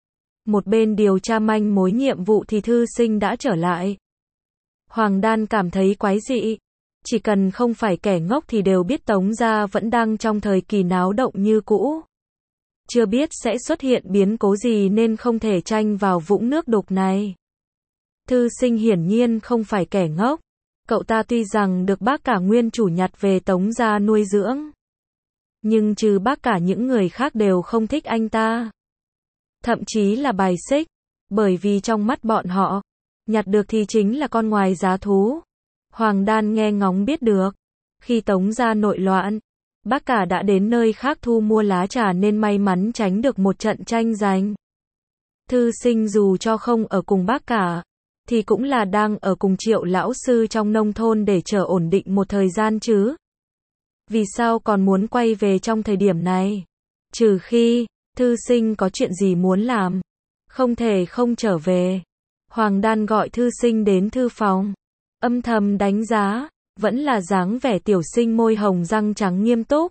một bên điều tra manh mối nhiệm vụ thì thư sinh đã trở lại. Hoàng Đan cảm thấy quái dị. Chỉ cần không phải kẻ ngốc thì đều biết Tống gia vẫn đang trong thời kỳ náo động như cũ. Chưa biết sẽ xuất hiện biến cố gì nên không thể tranh vào vũng nước đục này. Thư sinh hiển nhiên không phải kẻ ngốc. Cậu ta tuy rằng được bác cả nguyên chủ nhặt về Tống gia nuôi dưỡng, nhưng trừ bác cả những người khác đều không thích anh ta. Thậm chí là bài xích, bởi vì trong mắt bọn họ, nhặt được thì chính là con ngoài giá thú. Hoàng Đan nghe ngóng biết được, khi Tống gia nội loạn, bác cả đã đến nơi khác thu mua lá trà nên may mắn tránh được một trận tranh giành. Thư sinh dù cho không ở cùng bác cả, thì cũng là đang ở cùng Triệu lão sư trong nông thôn để chờ ổn định một thời gian chứ. Vì sao còn muốn quay về trong thời điểm này? Trừ khi, thư sinh có chuyện gì muốn làm, không thể không trở về. Hoàng Đan gọi thư sinh đến thư phòng, âm thầm đánh giá, vẫn là dáng vẻ tiểu sinh môi hồng răng trắng nghiêm túc.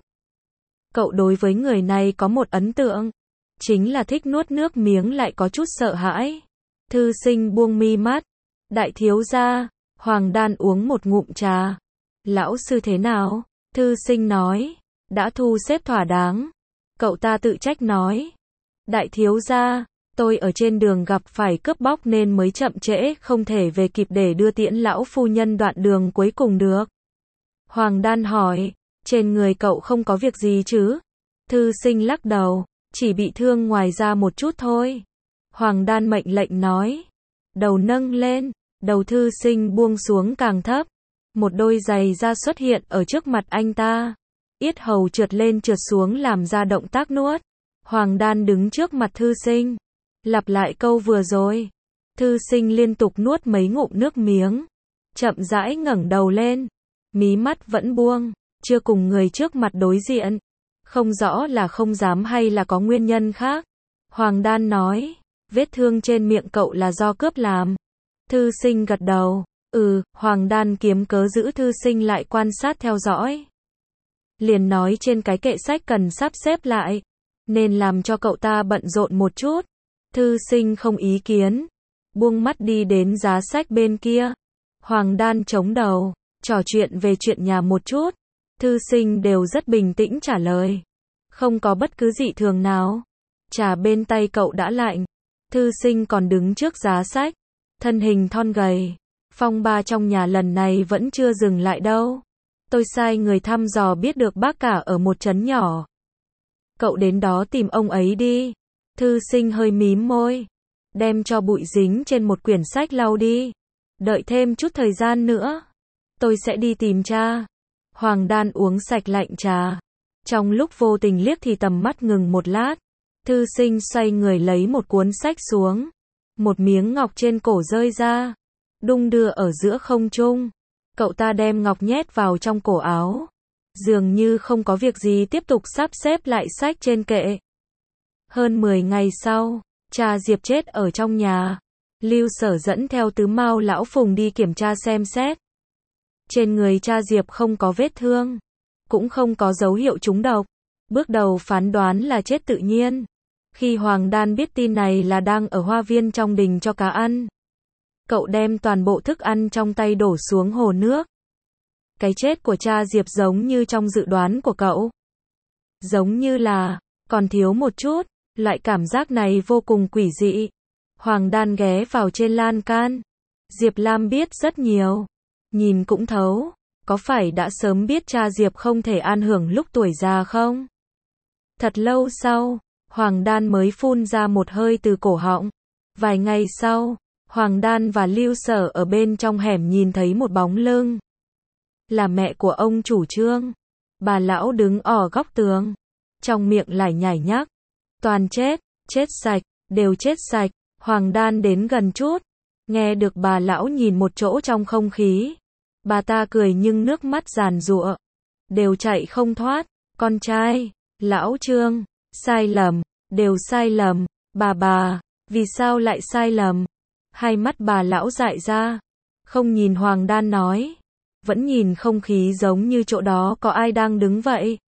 Cậu đối với người này có một ấn tượng, chính là thích nuốt nước miếng lại có chút sợ hãi. Thư sinh buông mi mắt, đại thiếu gia. Hoàng Đan uống một ngụm trà. Lão sư thế nào? Thư sinh nói, đã thu xếp thỏa đáng. Cậu ta tự trách nói, đại thiếu gia, tôi ở trên đường gặp phải cướp bóc nên mới chậm trễ, không thể về kịp để đưa tiễn lão phu nhân đoạn đường cuối cùng được. Hoàng Đan hỏi, trên người cậu không có việc gì chứ? Thư sinh lắc đầu, chỉ bị thương ngoài da một chút thôi. Hoàng Đan mệnh lệnh nói, đầu nâng lên, đầu thư sinh buông xuống càng thấp. Một đôi giày da xuất hiện ở trước mặt anh ta. Yết hầu trượt lên trượt xuống làm ra động tác nuốt. Hoàng Đan đứng trước mặt thư sinh, lặp lại câu vừa rồi. Thư sinh liên tục nuốt mấy ngụm nước miếng, chậm rãi ngẩng đầu lên, mí mắt vẫn buông, chưa cùng người trước mặt đối diện. Không rõ là không dám hay là có nguyên nhân khác. Hoàng Đan nói, vết thương trên miệng cậu là do cướp làm. Thư sinh gật đầu, ừ. Hoàng Đan kiếm cớ giữ thư sinh lại quan sát theo dõi. Liền nói trên cái kệ sách cần sắp xếp lại, nên làm cho cậu ta bận rộn một chút. Thư sinh không ý kiến, buông mắt đi đến giá sách bên kia. Hoàng Đan chống đầu, trò chuyện về chuyện nhà một chút. Thư sinh đều rất bình tĩnh trả lời, không có bất cứ dị thường nào. Trà bên tay cậu đã lạnh. Thư sinh còn đứng trước giá sách, thân hình thon gầy. Phong ba trong nhà lần này vẫn chưa dừng lại đâu. Tôi sai người thăm dò biết được bác cả ở một trấn nhỏ. Cậu đến đó tìm ông ấy đi. Thư sinh hơi mím môi, đem cho bụi dính trên một quyển sách lau đi. Đợi thêm chút thời gian nữa, tôi sẽ đi tìm cha. Hoàng Đan uống sạch lạnh trà. Trong lúc vô tình liếc thì tầm mắt ngừng một lát. Thư sinh xoay người lấy một cuốn sách xuống. Một miếng ngọc trên cổ rơi ra, đung đưa ở giữa không trung. Cậu ta đem ngọc nhét vào trong cổ áo, dường như không có việc gì tiếp tục sắp xếp lại sách trên kệ. Hơn mười ngày sau, cha Diệp chết ở trong nhà. Lưu Sở dẫn theo Tứ Mao lão Phùng đi kiểm tra xem xét. Trên người cha Diệp không có vết thương, cũng không có dấu hiệu trúng độc. Bước đầu phán đoán là chết tự nhiên. Khi Hoàng Đan biết tin này là đang ở hoa viên trong đình cho cá ăn, cậu đem toàn bộ thức ăn trong tay đổ xuống hồ nước. Cái chết của cha Diệp giống như trong dự đoán của cậu. Giống như là, còn thiếu một chút, loại cảm giác này vô cùng quỷ dị. Hoàng Đan ghé vào trên lan can. Diệp Lam biết rất nhiều, nhìn cũng thấu, có phải đã sớm biết cha Diệp không thể an hưởng lúc tuổi già không? Thật lâu sau, Hoàng Đan mới phun ra một hơi từ cổ họng. Vài ngày sau, Hoàng Đan và Lưu Sở ở bên trong hẻm nhìn thấy một bóng lưng. Là mẹ của ông chủ Trương. Bà lão đứng ở góc tường, trong miệng lải nhải nhắc. Toàn chết, chết sạch, đều chết sạch. Hoàng Đan đến gần chút, nghe được bà lão nhìn một chỗ trong không khí. Bà ta cười nhưng nước mắt giàn giụa. Đều chạy không thoát. Con trai, lão Trương, sai lầm, đều sai lầm. Bà bà, Vì sao lại sai lầm? Hai mắt bà lão dại ra. Không nhìn Hoàng Đan nói. Vẫn nhìn không khí giống như chỗ đó có ai đang đứng vậy.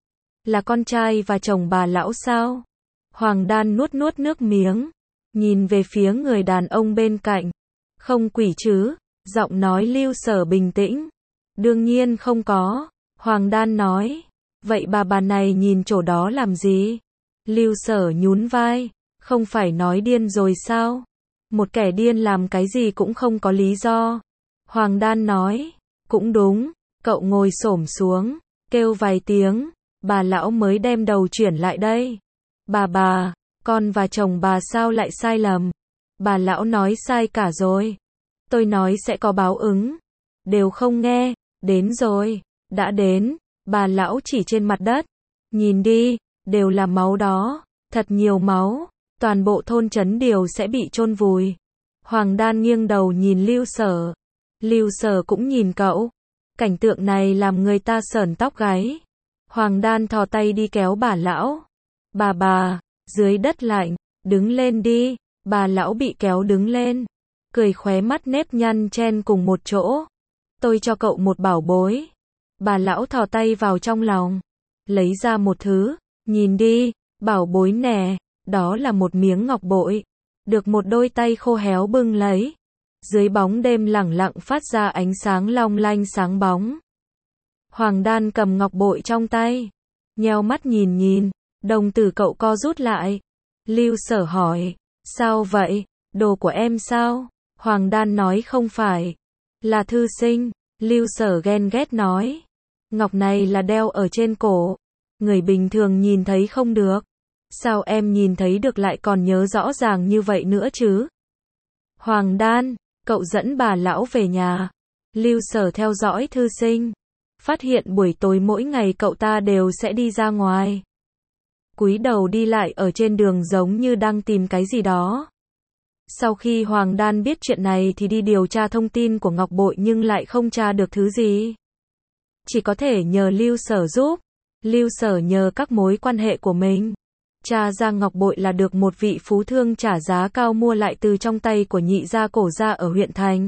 Là con trai và chồng bà lão sao? Hoàng Đan nuốt nuốt nước miếng. Nhìn về phía người đàn ông bên cạnh. Không quỷ chứ? Giọng nói Lưu Sở bình tĩnh. Đương nhiên không có. Hoàng Đan nói. Vậy bà bà này nhìn chỗ đó làm gì? Lưu Sở nhún vai. Không phải nói điên rồi sao? Một kẻ điên làm cái gì cũng không có lý do. Hoàng Đan nói. Cũng đúng. Cậu ngồi xổm xuống. Kêu vài tiếng. Bà lão mới đem đầu chuyển lại đây. Bà bà. Con và chồng bà sao lại sai lầm? Bà lão nói sai cả rồi. Tôi nói sẽ có báo ứng. Đều không nghe. Đến rồi. Đã đến. Bà lão chỉ trên mặt đất. Nhìn đi. Đều là máu đó. Thật nhiều máu. Toàn bộ thôn trấn đều sẽ bị chôn vùi. Hoàng Đan nghiêng đầu nhìn Lưu Sở. Lưu Sở cũng nhìn cậu. Cảnh tượng này làm người ta sởn tóc gáy. Hoàng Đan thò tay đi kéo bà lão. Bà bà. Dưới đất lạnh. Đứng lên đi. Bà lão bị kéo đứng lên. Cười khóe mắt nếp nhăn chen cùng một chỗ. Tôi cho cậu một bảo bối. Bà lão thò tay vào trong lòng. Lấy ra một thứ. Nhìn đi. Bảo bối nè. Đó là một miếng ngọc bội. Được một đôi tay khô héo bưng lấy. Dưới bóng đêm lẳng lặng phát ra ánh sáng long lanh sáng bóng. Hoàng Đan cầm ngọc bội trong tay. Nheo mắt nhìn nhìn. Đồng tử cậu co rút lại. Lưu Sở hỏi. Sao vậy? Đồ của em sao? Hoàng Đan nói không phải. Là thư sinh. Lưu Sở ghen ghét nói. Ngọc này là đeo ở trên cổ. Người bình thường nhìn thấy không được. Sao em nhìn thấy được lại còn nhớ rõ ràng như vậy nữa chứ? Hoàng Đan, cậu dẫn bà lão về nhà. Lưu Sở theo dõi thư sinh. Phát hiện buổi tối mỗi ngày cậu ta đều sẽ đi ra ngoài. Cúi đầu đi lại ở trên đường giống như đang tìm cái gì đó. Sau khi Hoàng Đan biết chuyện này thì đi điều tra thông tin của ngọc bội nhưng lại không tra được thứ gì. Chỉ có thể nhờ Lưu Sở giúp. Lưu Sở nhờ các mối quan hệ của mình. Tra ra ngọc bội là được một vị phú thương trả giá cao mua lại từ trong tay của nhị gia cổ gia ở huyện thành.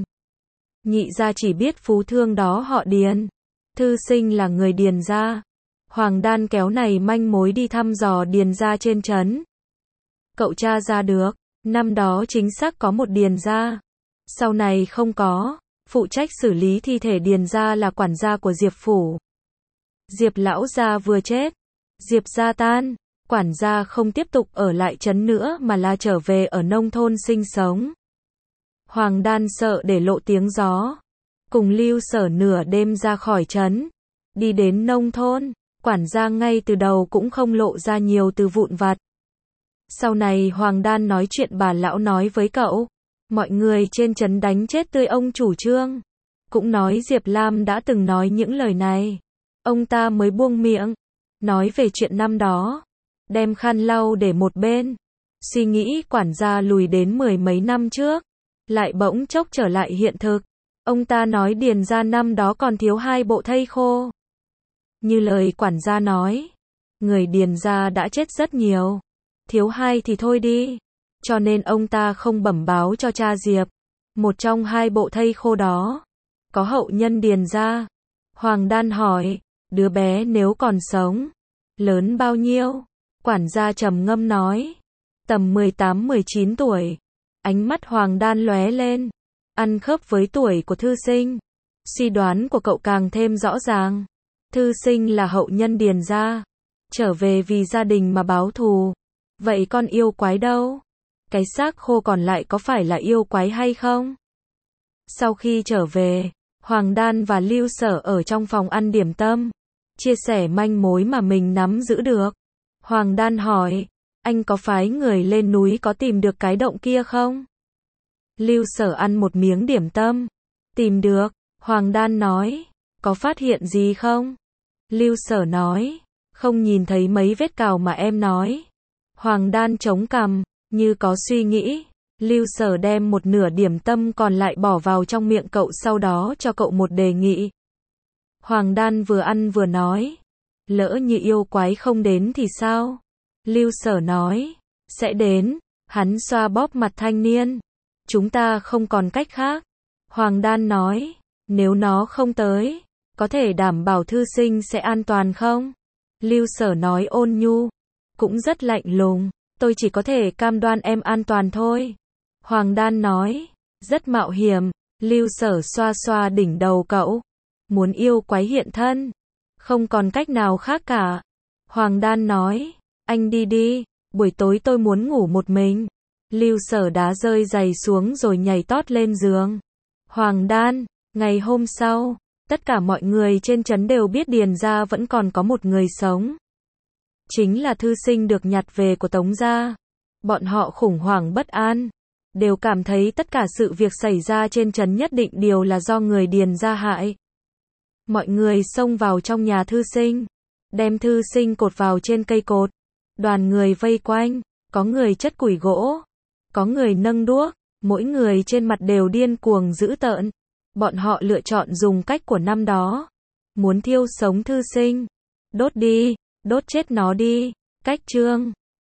Nhị gia chỉ biết phú thương đó họ Điền. Thư sinh là người Điền gia. Hoàng Đan kéo này manh mối đi thăm dò Điền gia trên trấn. Cậu tra ra được, năm đó chính xác có một Điền gia. Sau này không có, phụ trách xử lý thi thể Điền gia là quản gia của Diệp phủ. Diệp lão gia vừa chết, Diệp gia tan, quản gia không tiếp tục ở lại trấn nữa mà là trở về ở nông thôn sinh sống. Hoàng Đan sợ để lộ tiếng gió, cùng Lưu Sở nửa đêm ra khỏi trấn, đi đến nông thôn, quản gia ngay từ đầu cũng không lộ ra nhiều từ vụn vặt. Sau này Hoàng Đan nói chuyện bà lão nói với cậu, mọi người trên trấn đánh chết tươi ông chủ Trương, cũng nói Diệp Lam đã từng nói những lời này. Ông ta mới buông miệng, nói về chuyện năm đó, đem khăn lau để một bên, suy nghĩ quản gia lùi đến mười mấy năm trước, lại bỗng chốc trở lại hiện thực. Ông ta nói Điền gia năm đó còn thiếu hai bộ thây khô. Như lời quản gia nói, người Điền gia đã chết rất nhiều, thiếu hai thì thôi đi, cho nên ông ta không bẩm báo cho cha Diệp. Một trong hai bộ thây khô đó, có hậu nhân Điền gia. Hoàng Đan hỏi, đứa bé nếu còn sống, lớn bao nhiêu? Quản gia trầm ngâm nói, tầm mười tám mười chín tuổi. Ánh mắt Hoàng Đan lóe lên, ăn khớp với tuổi của thư sinh. Suy đoán của cậu càng thêm rõ ràng. Thư sinh là hậu nhân Điền gia, trở về vì gia đình mà báo thù. Vậy con yêu quái đâu? Cái xác khô còn lại có phải là yêu quái hay không? Sau khi trở về, Hoàng Đan và Lưu Sở ở trong phòng ăn điểm tâm, chia sẻ manh mối mà mình nắm giữ được. Hoàng Đan hỏi, anh có phái người lên núi có tìm được cái động kia không? Lưu Sở ăn một miếng điểm tâm, tìm được. Hoàng Đan nói, có phát hiện gì không? Lưu Sở nói, không nhìn thấy mấy vết cào mà em nói. Hoàng Đan chống cằm, như có suy nghĩ. Lưu Sở đem một nửa điểm tâm còn lại bỏ vào trong miệng cậu, sau đó cho cậu một đề nghị. Hoàng Đan vừa ăn vừa nói, lỡ như yêu quái không đến thì sao? Lưu Sở nói, sẽ đến. Hắn xoa bóp mặt thanh niên. Chúng ta không còn cách khác. Hoàng Đan nói, nếu nó không tới, có thể đảm bảo thư sinh sẽ an toàn không? Lưu Sở nói ôn nhu, cũng rất lạnh lùng, tôi chỉ có thể cam đoan em an toàn thôi. Hoàng Đan nói, rất mạo hiểm. Lưu Sở xoa xoa đỉnh đầu cậu, muốn yêu quái hiện thân, không còn cách nào khác cả. Hoàng Đan nói, anh đi đi, buổi tối tôi muốn ngủ một mình. Lưu Sở đá rơi giày xuống rồi nhảy tót lên giường. Hoàng Đan, ngày hôm sau, tất cả mọi người trên trấn đều biết Điền gia vẫn còn có một người sống. Chính là thư sinh được nhặt về của Tống gia. Bọn họ khủng hoảng bất an, đều cảm thấy tất cả sự việc xảy ra trên trấn nhất định đều là do người Điền gia hại. Mọi người xông vào trong nhà thư sinh, đem thư sinh cột vào trên cây cột. Đoàn người vây quanh, có người chất củi gỗ, có người nâng đuốc, mỗi người trên mặt đều điên cuồng dữ tợn. Bọn họ lựa chọn dùng cách của năm đó, muốn thiêu sống thư sinh. Đốt đi, đốt chết nó đi. Cách chương